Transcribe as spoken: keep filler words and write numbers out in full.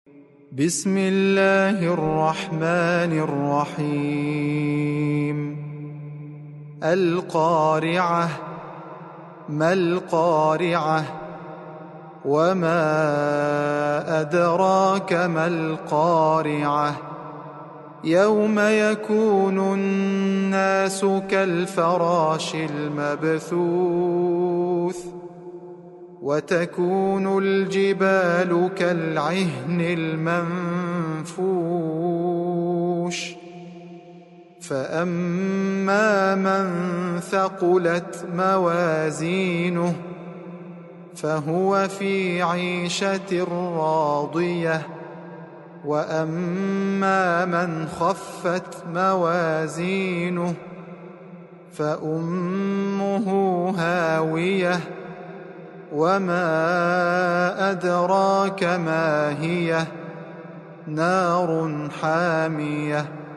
بسم الله الرحمن الرحيم القارعة ما القارعة وما أدراك ما القارعة يوم يكون الناس كالفراش المبثوث وتكون الجبال كالعهن المنفوش فأما من ثقلت موازينه فهو في عيشة راضية وأما من خفت موازينه فأمه هاوية وما أدراك ما هي نار حامية